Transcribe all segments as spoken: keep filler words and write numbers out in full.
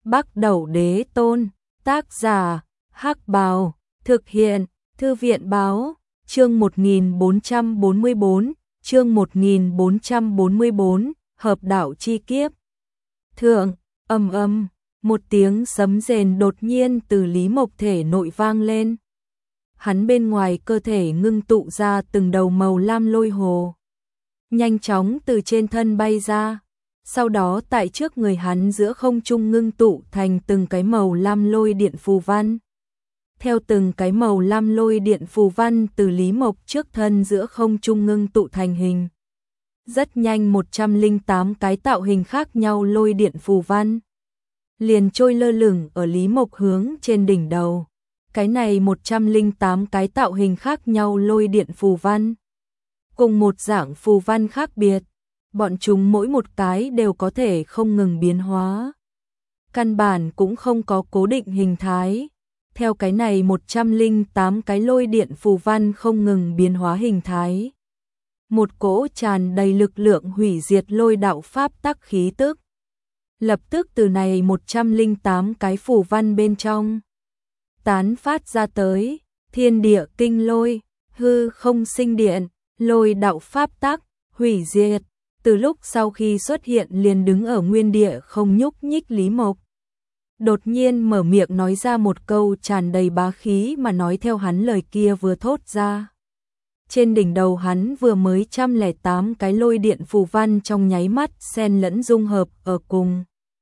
Bắc Đẩu Đế Tôn, tác giả, Hắc Bào, thực hiện, Thư viện báo, chương một nghìn bốn trăm bốn mươi bốn, chương một nghìn bốn trăm bốn mươi bốn, hợp đạo chi kiếp. Thượng, ầm ầm, một tiếng sấm rền đột nhiên từ Lý Mộc thể nội vang lên. Hắn bên ngoài cơ thể ngưng tụ ra từng đầu màu lam lôi hồ, nhanh chóng từ trên thân bay ra, sau đó tại trước người hắn giữa không trung ngưng tụ thành từng cái màu lam lôi điện phù văn. Theo từng cái màu lam lôi điện phù văn từ Lý Mộc trước thân giữa không trung ngưng tụ thành hình. Rất nhanh một trăm lẻ tám cái tạo hình khác nhau lôi điện phù văn liền trôi lơ lửng ở Lý Mộc hướng trên đỉnh đầu. Cái này một trăm lẻ tám cái tạo hình khác nhau lôi điện phù văn, cùng một dạng phù văn khác biệt, bọn chúng mỗi một cái đều có thể không ngừng biến hóa. Căn bản cũng không có cố định hình thái. Theo cái này một trăm lẻ tám cái lôi điện phù văn không ngừng biến hóa hình thái, một cỗ tràn đầy lực lượng hủy diệt lôi đạo pháp tắc khí tức lập tức từ này một trăm lẻ tám cái phù văn bên trong tán phát ra tới. Thiên địa kinh lôi, hư không sinh điện, lôi đạo pháp tắc, hủy diệt. Từ lúc sau khi xuất hiện liền đứng ở nguyên địa không nhúc nhích Lý Mộc đột nhiên mở miệng nói ra một câu tràn đầy bá khí mà nói. Theo hắn lời kia vừa thốt ra, trên đỉnh đầu hắn vừa mới một trăm lẻ tám cái lôi điện phù văn trong nháy mắt xen lẫn dung hợp ở cùng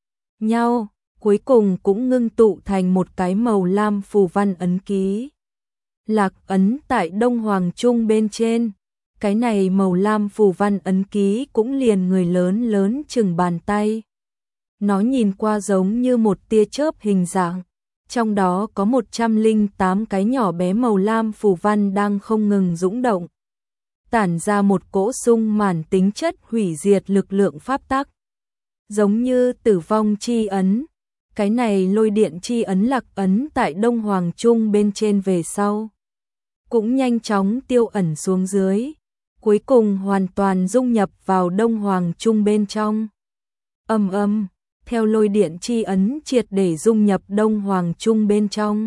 nhau, cuối cùng cũng ngưng tụ thành một cái màu lam phù văn ấn ký. Lạc ấn tại Đông Hoàng Trung bên trên, cái này màu lam phù văn ấn ký cũng liền người lớn lớn chừng bàn tay. Nó nhìn qua giống như một tia chớp hình dạng, trong đó có một trăm lẻ tám cái nhỏ bé màu lam phù văn đang không ngừng dũng động, tản ra một cỗ sung màn tính chất hủy diệt lực lượng pháp tắc, giống như tử vong chi ấn. Cái này lôi điện chi ấn lạc ấn tại Đông Hoàng Trung bên trên về sau, cũng nhanh chóng tiêu ẩn xuống dưới, cuối cùng hoàn toàn dung nhập vào Đông Hoàng Trung bên trong. Ầm ầm, theo lôi điện chi ấn triệt để dung nhập Đông Hoàng Trung bên trong.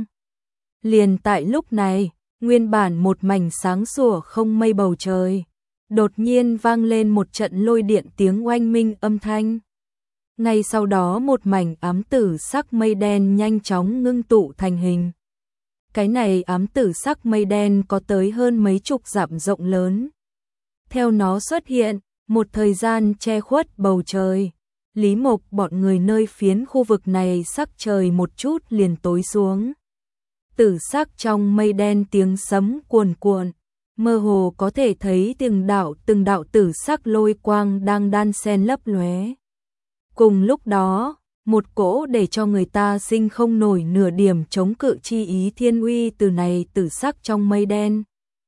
Liền tại lúc này, nguyên bản một mảnh sáng sủa không mây bầu trời, đột nhiên vang lên một trận lôi điện tiếng oanh minh âm thanh. Ngay sau đó một mảnh ám tử sắc mây đen nhanh chóng ngưng tụ thành hình. Cái này ám tử sắc mây đen có tới hơn mấy chục dặm rộng lớn. Theo nó xuất hiện, một thời gian che khuất bầu trời, Lý Mộc bọn người nơi phiến khu vực này sắc trời một chút liền tối xuống. Tử sắc trong mây đen tiếng sấm cuồn cuộn, mơ hồ có thể thấy từng đạo từng đạo tử sắc lôi quang đang đan xen lấp lóe. Cùng lúc đó, một cỗ để cho người ta sinh không nổi nửa điểm chống cự chi ý thiên uy từ này tử sắc trong mây đen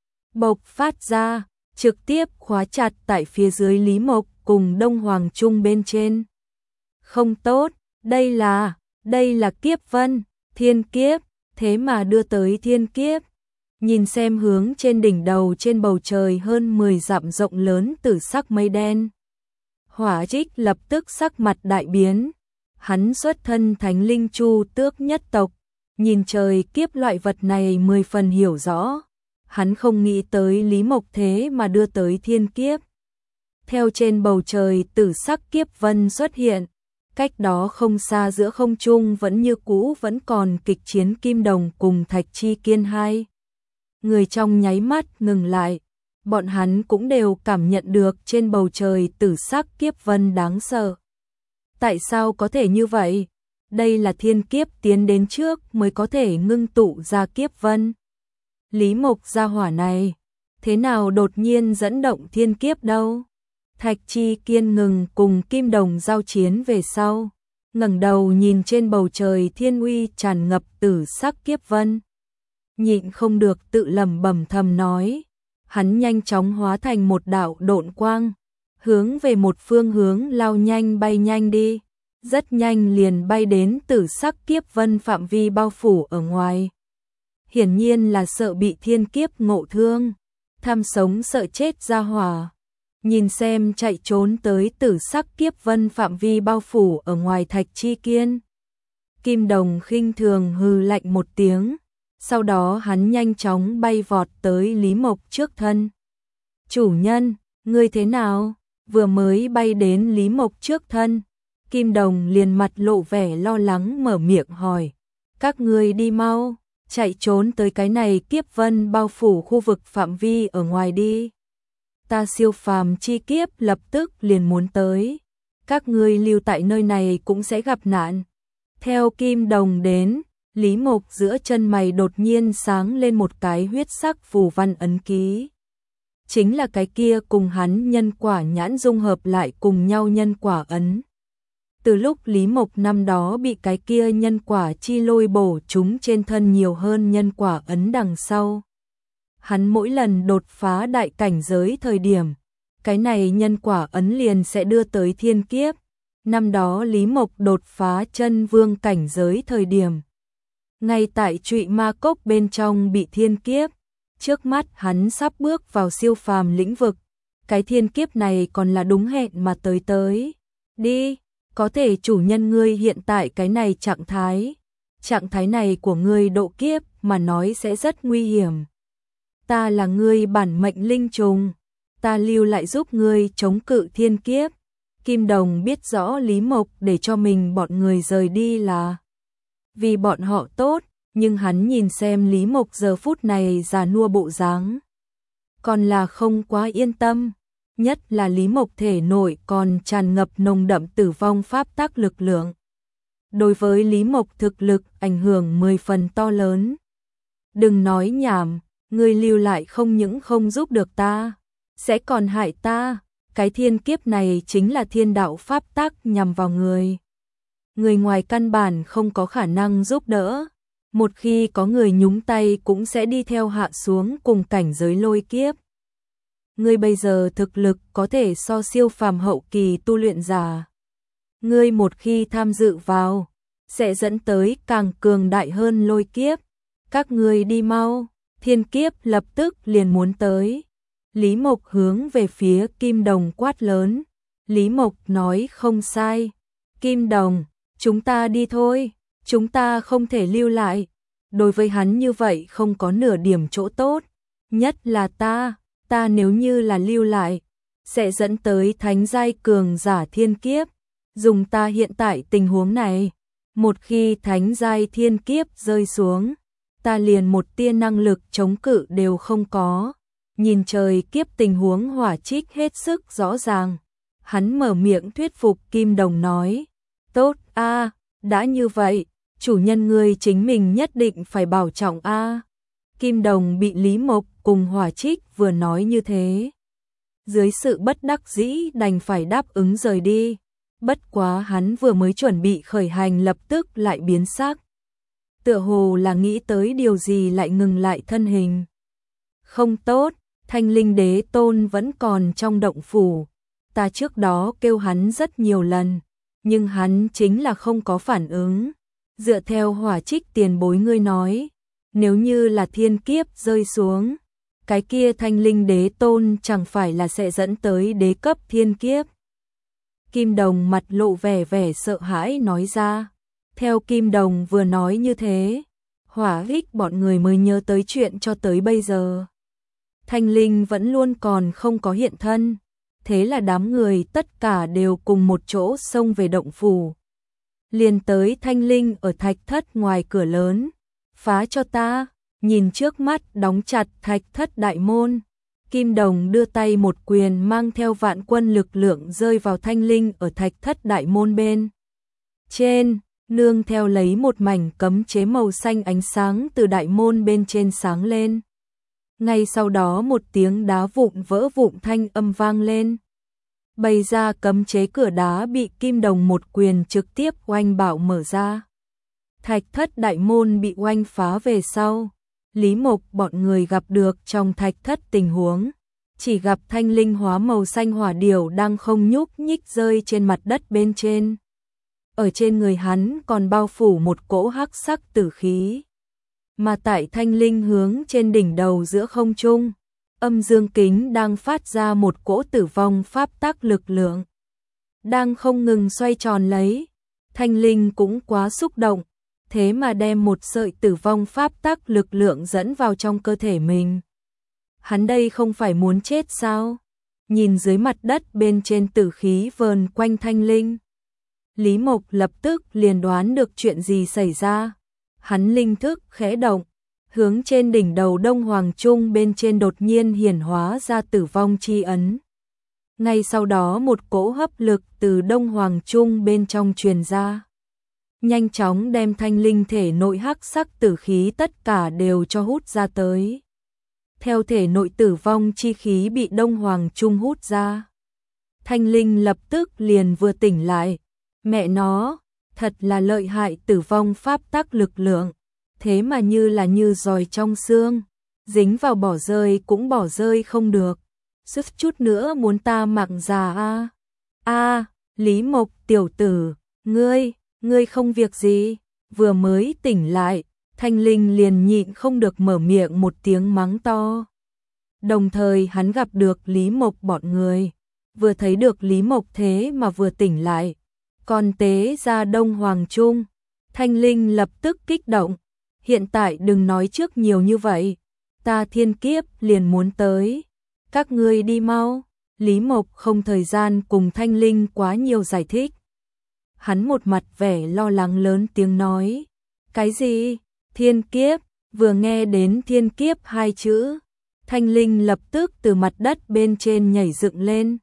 bộc phát ra, trực tiếp khóa chặt tại phía dưới Lý Mộc cùng Đông Hoàng Trung bên trên. Không tốt, đây là, đây là kiếp vân, thiên kiếp, thế mà đưa tới thiên kiếp. Nhìn xem hướng trên đỉnh đầu trên bầu trời hơn mười dặm rộng lớn tử sắc mây đen, Hỏa Trích lập tức sắc mặt đại biến. Hắn xuất thân Thánh Linh Chu Tước nhất tộc, nhìn trời kiếp loại vật này mười phần hiểu rõ. Hắn không nghĩ tới Lý Mộc thế mà đưa tới thiên kiếp. Theo trên bầu trời tử sắc kiếp vân xuất hiện, cách đó không xa giữa không trung vẫn như cũ vẫn còn kịch chiến Kim Đồng cùng Thạch Chi Kiên hai người trong nháy mắt ngừng lại. Bọn hắn cũng đều cảm nhận được trên bầu trời tử sắc kiếp vân đáng sợ. Tại sao có thể như vậy? Đây là thiên kiếp tiến đến trước mới có thể ngưng tụ ra kiếp vân. Lý Mộc gia hỏa này, thế nào đột nhiên dẫn động thiên kiếp đâu? Thạch Chi Kiên ngừng cùng Kim Đồng giao chiến về sau, ngẩng đầu nhìn trên bầu trời thiên uy tràn ngập tử sắc kiếp vân, nhịn không được tự lẩm bẩm thầm nói. Hắn nhanh chóng hóa thành một đạo độn quang, hướng về một phương hướng lao nhanh bay nhanh đi, rất nhanh liền bay đến tử sắc kiếp vân phạm vi bao phủ ở ngoài. Hiển nhiên là sợ bị thiên kiếp ngộ thương, tham sống sợ chết ra hỏa. Nhìn xem chạy trốn tới tử sắc kiếp vân phạm vi bao phủ ở ngoài Thạch Chi Kiên, Kim Đồng khinh thường hừ lạnh một tiếng, sau đó hắn nhanh chóng bay vọt tới Lý Mộc trước thân. Chủ nhân, ngươi thế nào? Vừa mới bay đến Lý Mộc trước thân, Kim Đồng liền mặt lộ vẻ lo lắng mở miệng hỏi. Các ngươi đi mau, chạy trốn tới cái này kiếp vân bao phủ khu vực phạm vi ở ngoài đi. Ta siêu phàm chi kiếp lập tức liền muốn tới. Các ngươi lưu tại nơi này cũng sẽ gặp nạn. Theo Kim Đồng đến, Lý Mộc giữa chân mày đột nhiên sáng lên một cái huyết sắc phù văn ấn ký. Chính là cái kia cùng hắn nhân quả nhãn dung hợp lại cùng nhau nhân quả ấn. Từ lúc Lý Mộc năm đó bị cái kia nhân quả chi lôi bổ chúng trên thân nhiều hơn nhân quả ấn đằng sau. Hắn mỗi lần đột phá đại cảnh giới thời điểm, cái này nhân quả ấn liền sẽ đưa tới thiên kiếp. Năm đó Lý Mộc đột phá chân vương cảnh giới thời điểm, ngay tại Trụy Ma Cốc bên trong bị thiên kiếp, trước mắt hắn sắp bước vào siêu phàm lĩnh vực, cái thiên kiếp này còn là đúng hẹn mà tới tới. Đi, có thể chủ nhân ngươi hiện tại cái này trạng thái, trạng thái này của ngươi độ kiếp mà nói sẽ rất nguy hiểm. Ta là ngươi bản mệnh linh trùng, ta lưu lại giúp ngươi chống cự thiên kiếp. Kim Đồng biết rõ Lý Mộc để cho mình bọn người rời đi là vì bọn họ tốt, nhưng hắn nhìn xem Lý Mộc giờ phút này già nua bộ dáng, còn là không quá yên tâm, nhất là Lý Mộc thể nội còn tràn ngập nồng đậm tử vong pháp tắc lực lượng. Đối với Lý Mộc thực lực ảnh hưởng mười phần to lớn. Đừng nói nhảm, ngươi lưu lại không những không giúp được ta, sẽ còn hại ta. Cái thiên kiếp này chính là thiên đạo pháp tắc nhằm vào người. Người ngoài căn bản không có khả năng giúp đỡ. Một khi có người nhúng tay cũng sẽ đi theo hạ xuống cùng cảnh giới lôi kiếp. Ngươi bây giờ thực lực có thể so siêu phàm hậu kỳ tu luyện giả. Ngươi một khi tham dự vào, sẽ dẫn tới càng cường đại hơn lôi kiếp. Các ngươi đi mau, thiên kiếp lập tức liền muốn tới. Lý Mộc hướng về phía Kim Đồng quát lớn. Lý Mộc nói không sai. Kim Đồng, chúng ta đi thôi, chúng ta không thể lưu lại. Đối với hắn như vậy không có nửa điểm chỗ tốt. Nhất là ta, ta nếu như là lưu lại, sẽ dẫn tới thánh giai cường giả thiên kiếp. Dùng ta hiện tại tình huống này, một khi thánh giai thiên kiếp rơi xuống, ta liền một tia năng lực chống cự đều không có. Nhìn trời kiếp tình huống Hỏa Trích hết sức rõ ràng. Hắn mở miệng thuyết phục Kim Đồng nói. Tốt a, đã như vậy, chủ nhân ngươi chính mình nhất định phải bảo trọng a. Kim Đồng bị Lý Mộc cùng Hỏa Trích vừa nói như thế. Dưới sự bất đắc dĩ đành phải đáp ứng rời đi. Bất quá hắn vừa mới chuẩn bị khởi hành lập tức lại biến sắc. Tựa hồ là nghĩ tới điều gì lại ngừng lại thân hình. Không tốt. Thanh Linh Đế Tôn vẫn còn trong động phủ. Ta trước đó kêu hắn rất nhiều lần, nhưng hắn chính là không có phản ứng. Dựa theo Hỏa Trích tiền bối ngươi nói, nếu như là thiên kiếp rơi xuống, cái kia Thanh Linh Đế Tôn chẳng phải là sẽ dẫn tới đế cấp thiên kiếp. Kim Đồng mặt lộ vẻ vẻ sợ hãi nói ra. Theo Kim Đồng vừa nói như thế, Hỏa Hích bọn người mới nhớ tới chuyện cho tới bây giờ. Thanh Linh vẫn luôn còn không có hiện thân, thế là đám người tất cả đều cùng một chỗ xông về động phủ. Liền tới Thanh Linh ở thạch thất ngoài cửa lớn, phá cho ta, nhìn trước mắt đóng chặt thạch thất đại môn. Kim Đồng đưa tay một quyền mang theo vạn quân lực lượng rơi vào Thanh Linh ở thạch thất đại môn bên trên, nương theo lấy một mảnh cấm chế màu xanh ánh sáng từ đại môn bên trên sáng lên. Ngay sau đó một tiếng đá vụn vỡ vụn thanh âm vang lên. Bày ra cấm chế cửa đá bị Kim Đồng một quyền trực tiếp oanh bạo mở ra. Thạch thất đại môn bị oanh phá về sau. Lý Mộc bọn người gặp được trong thạch thất tình huống. Chỉ gặp thanh linh hóa màu xanh hỏa điểu đang không nhúc nhích rơi trên mặt đất bên trên. Ở trên người hắn còn bao phủ một cỗ hắc sắc tử khí. Mà tại thanh linh hướng trên đỉnh đầu giữa không trung, âm dương kính đang phát ra một cỗ tử vong pháp tắc lực lượng. Đang không ngừng xoay tròn lấy. Thanh linh cũng quá xúc động, thế mà đem một sợi tử vong pháp tắc lực lượng dẫn vào trong cơ thể mình. Hắn đây không phải muốn chết sao? Nhìn dưới mặt đất bên trên tử khí vờn quanh Thanh Linh, Lý Mộc lập tức liền đoán được chuyện gì xảy ra. Hắn linh thức khẽ động, hướng trên đỉnh đầu Đông Hoàng Trung bên trên đột nhiên hiển hóa ra tử vong chi ấn. Ngay sau đó một cỗ hấp lực từ Đông Hoàng Trung bên trong truyền ra, nhanh chóng đem Thanh Linh thể nội hắc sắc tử khí tất cả đều cho hút ra tới. Theo thể nội tử vong chi khí bị Đông Hoàng Trung hút ra, Thanh Linh lập tức liền vừa tỉnh lại. Mẹ nó, thật là lợi hại, tử vong pháp tắc lực lượng, thế mà như là như giòi trong xương, dính vào bỏ rơi cũng bỏ rơi không được. Sức chút nữa muốn ta mặc già a. A, Lý Mộc tiểu tử, ngươi, ngươi không việc gì? Vừa mới tỉnh lại, Thanh Linh liền nhịn không được mở miệng một tiếng mắng to. Đồng thời hắn gặp được Lý Mộc bọn người, vừa thấy được Lý Mộc thế mà vừa tỉnh lại, còn tế ra Đông Hoàng Trung. Thanh Linh lập tức kích động, hiện tại đừng nói trước nhiều như vậy, ta thiên kiếp liền muốn tới, các ngươi đi mau. Lý Mộc không thời gian cùng Thanh Linh quá nhiều giải thích. Hắn một mặt vẻ lo lắng lớn tiếng nói, cái gì? Thiên kiếp? Vừa nghe đến thiên kiếp hai chữ, Thanh Linh lập tức từ mặt đất bên trên nhảy dựng lên.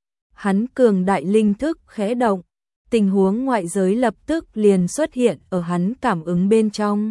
Hắn cường đại linh thức khẽ động, tình huống ngoại giới lập tức liền xuất hiện ở hắn cảm ứng bên trong.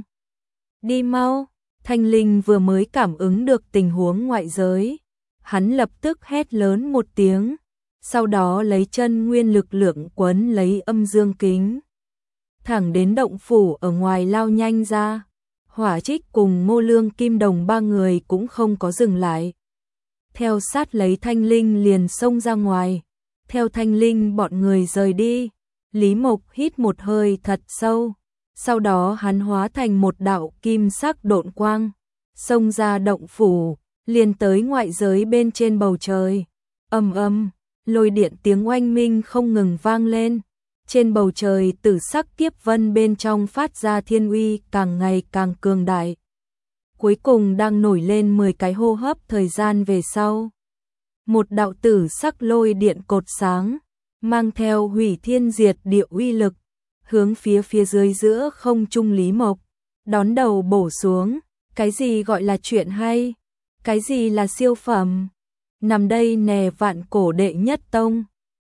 Đi mau. Thanh Linh vừa mới cảm ứng được tình huống ngoại giới, hắn lập tức hét lớn một tiếng, sau đó lấy chân nguyên lực lượng quấn lấy âm dương kính, thẳng đến động phủ ở ngoài lao nhanh ra. Hỏa Trích cùng Ngô Lương Kim Đồng ba người cũng không có dừng lại, theo sát lấy Thanh Linh liền xông ra ngoài. Theo Thanh Linh bọn người rời đi, Lý Mộc hít một hơi thật sâu, sau đó hắn hóa thành một đạo kim sắc độn quang, xông ra động phủ, liền tới ngoại giới bên trên bầu trời. Ầm ầm, lôi điện tiếng oanh minh không ngừng vang lên. Trên bầu trời tử sắc kiếp vân bên trong phát ra thiên uy càng ngày càng cường đại. Cuối cùng đang nổi lên mười cái hô hấp thời gian về sau, một đạo tử sắc lôi điện cột sáng, mang theo hủy thiên diệt địa uy lực, hướng phía phía dưới giữa không trung Lý Mộc, đón đầu bổ xuống. Cái gì gọi là chuyện hay? Cái gì là siêu phẩm? Nằm đây nè vạn cổ đệ nhất tông.